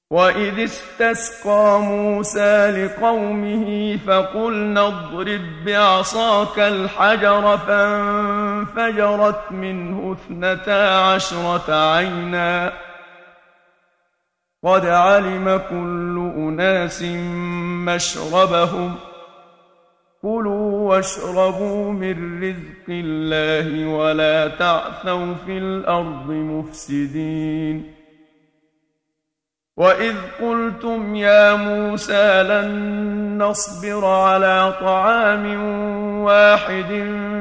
وَإِذِ اسْتَسْقَىٰ مُوسَىٰ لِقَوْمِهِ فَقُلْنَا اضْرِب بِّعَصَاكَ الْحَجَرَ فَانفَجَرَتْ مِنْهُ 12 عَيْنًا ۖ قَدْ عَلِمَ كُلُّ أُنَاسٍ مَّشْرَبَهُمْ ۖ كُلُوا وَاشْرَبُوا مِن رِّزْقِ اللَّهِ وَلَا تَعْثَوْا فِي الْأَرْضِ مُفْسِدِينَ وَإِذْ قُلْتُمْ يَا مُوسَىٰ لَن نَّصْبِرَ عَلَىٰ طَعَامٍ وَاحِدٍ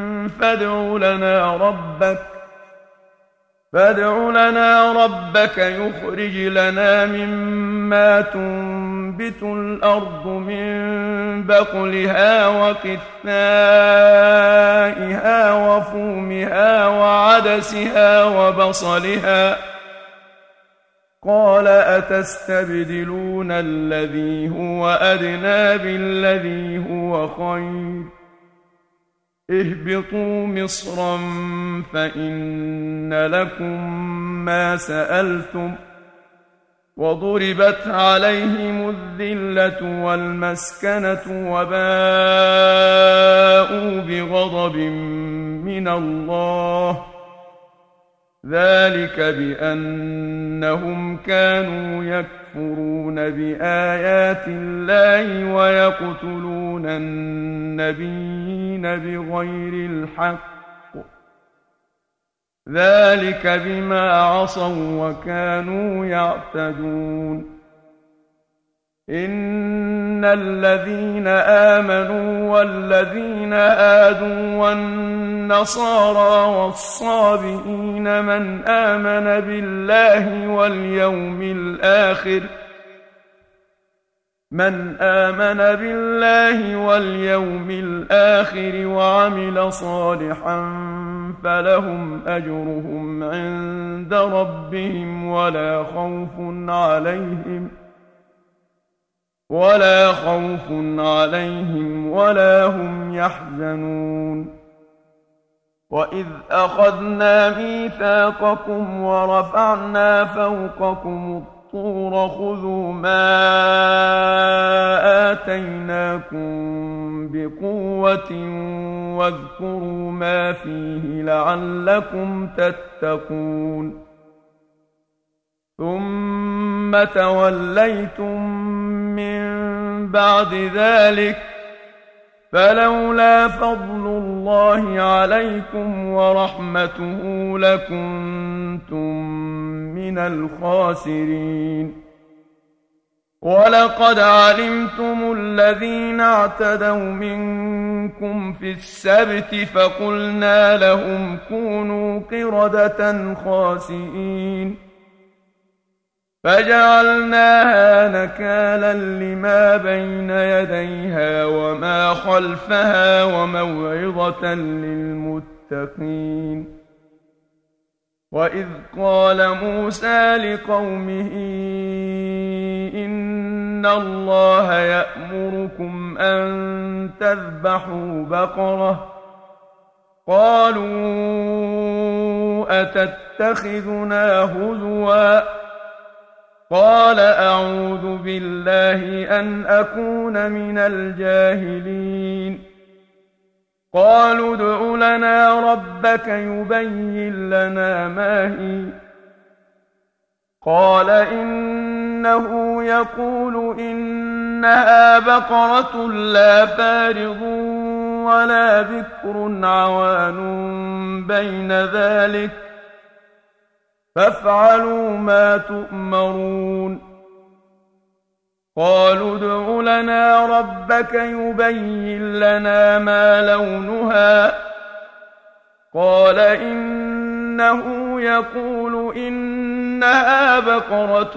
فادع لنا ربك يخرج لنا مما تنبت الأرض من بقلها وقثائها وفومها وعدسها وبصلها قال أتستبدلون الذي هو أدنى بالذي هو خير اهبطوا مصرا فإن لكم ما سألتم وضربت عليهم الذلة والمسكنة وباءوا بغضب من الله ذلك بأنهم كانوا يكفرون بآيات الله ويقتلون النبيين بغير الحق ذلك بما عصوا وكانوا يعتدون إن الذين آمنوا والذين هادوا والنصارى والصابئين من آمن بالله واليوم الآخر وعمل صالحا فلهم أجرهم عند ربهم ولا خوف عليهم ولا هم يحزنون وإذ أخذنا ميثاقكم ورفعنا فوقكم الطور خذوا ما آتيناكم بقوة واذكروا ما فيه لعلكم تتقون ثم توليتم من بعد ذلك فلولا فضل الله عليكم ورحمته لكنتم من الخاسرين ولقد علمتم الذين اعتدوا منكم في السبت فقلنا لهم كونوا قردة خاسئين فجعلناها نكالا لما بين يديها وما خلفها وموعظة للمتقين وإذ قال موسى لقومه إن الله يأمركم أن تذبحوا بقرة قالوا أتتخذنا هزوا قال أعوذ بالله أن أكون من الجاهلين قالوا ادع لنا ربك يبين لنا ما هي قال إنه يقول إنها بقرة لا فارض ولا بكر عوان بين ذلك فافعلوا ما تؤمرون قالوا ادع لنا ربك يبين لنا ما لونها قال إنه يقول إنها بقرة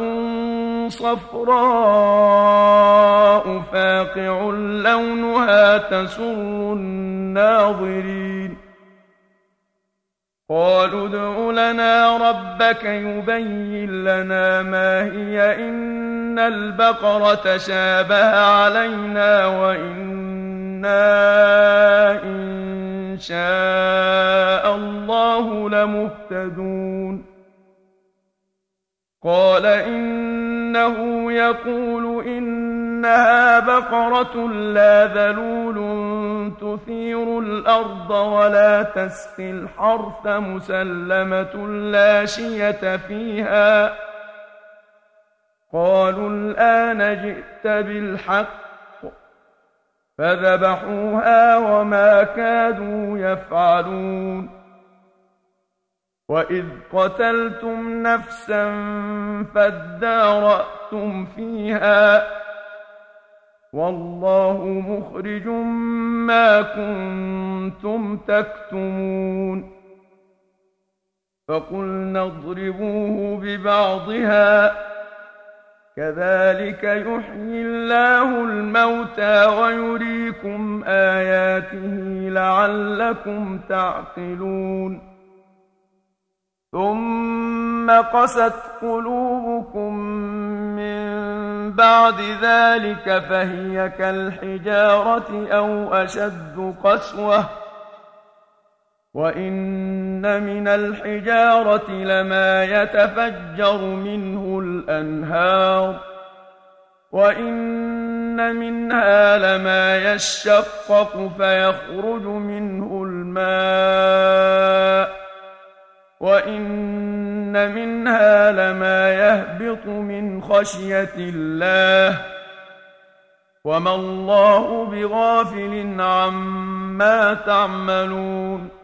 صفراء فاقع لونها تسر الناظرين قالوا ادع لنا ربك يبين لنا ما هي إن البقرة شابه علينا وإنا إن شاء الله لمهتدون قال إنه يقول إنها بقرة لا ذلول تثير الأرض ولا تسقي الحرث مسلمة لا شية فيها. قالوا الآن جئت بالحق، فذبحوها وما كادوا يفعلون. وإذ قتلتم نفسا فادارأتم فيها والله مخرج ما كنتم تكتمون. فقلنا اضربوه ببعضها كذلك يحيي الله الموتى ويريكم آياته لعلكم تعقلون. ثم قست قلوبكم من بعد ذلك فهي كالحجارة أو أشد قسوة، وإن من الحجارة لما يتفجر منه الأنهار، وإن منها لما يشقق فيخرج منه الماء، وإن منها لما يهبط من خشية الله، وما الله بغافل عما تعملون.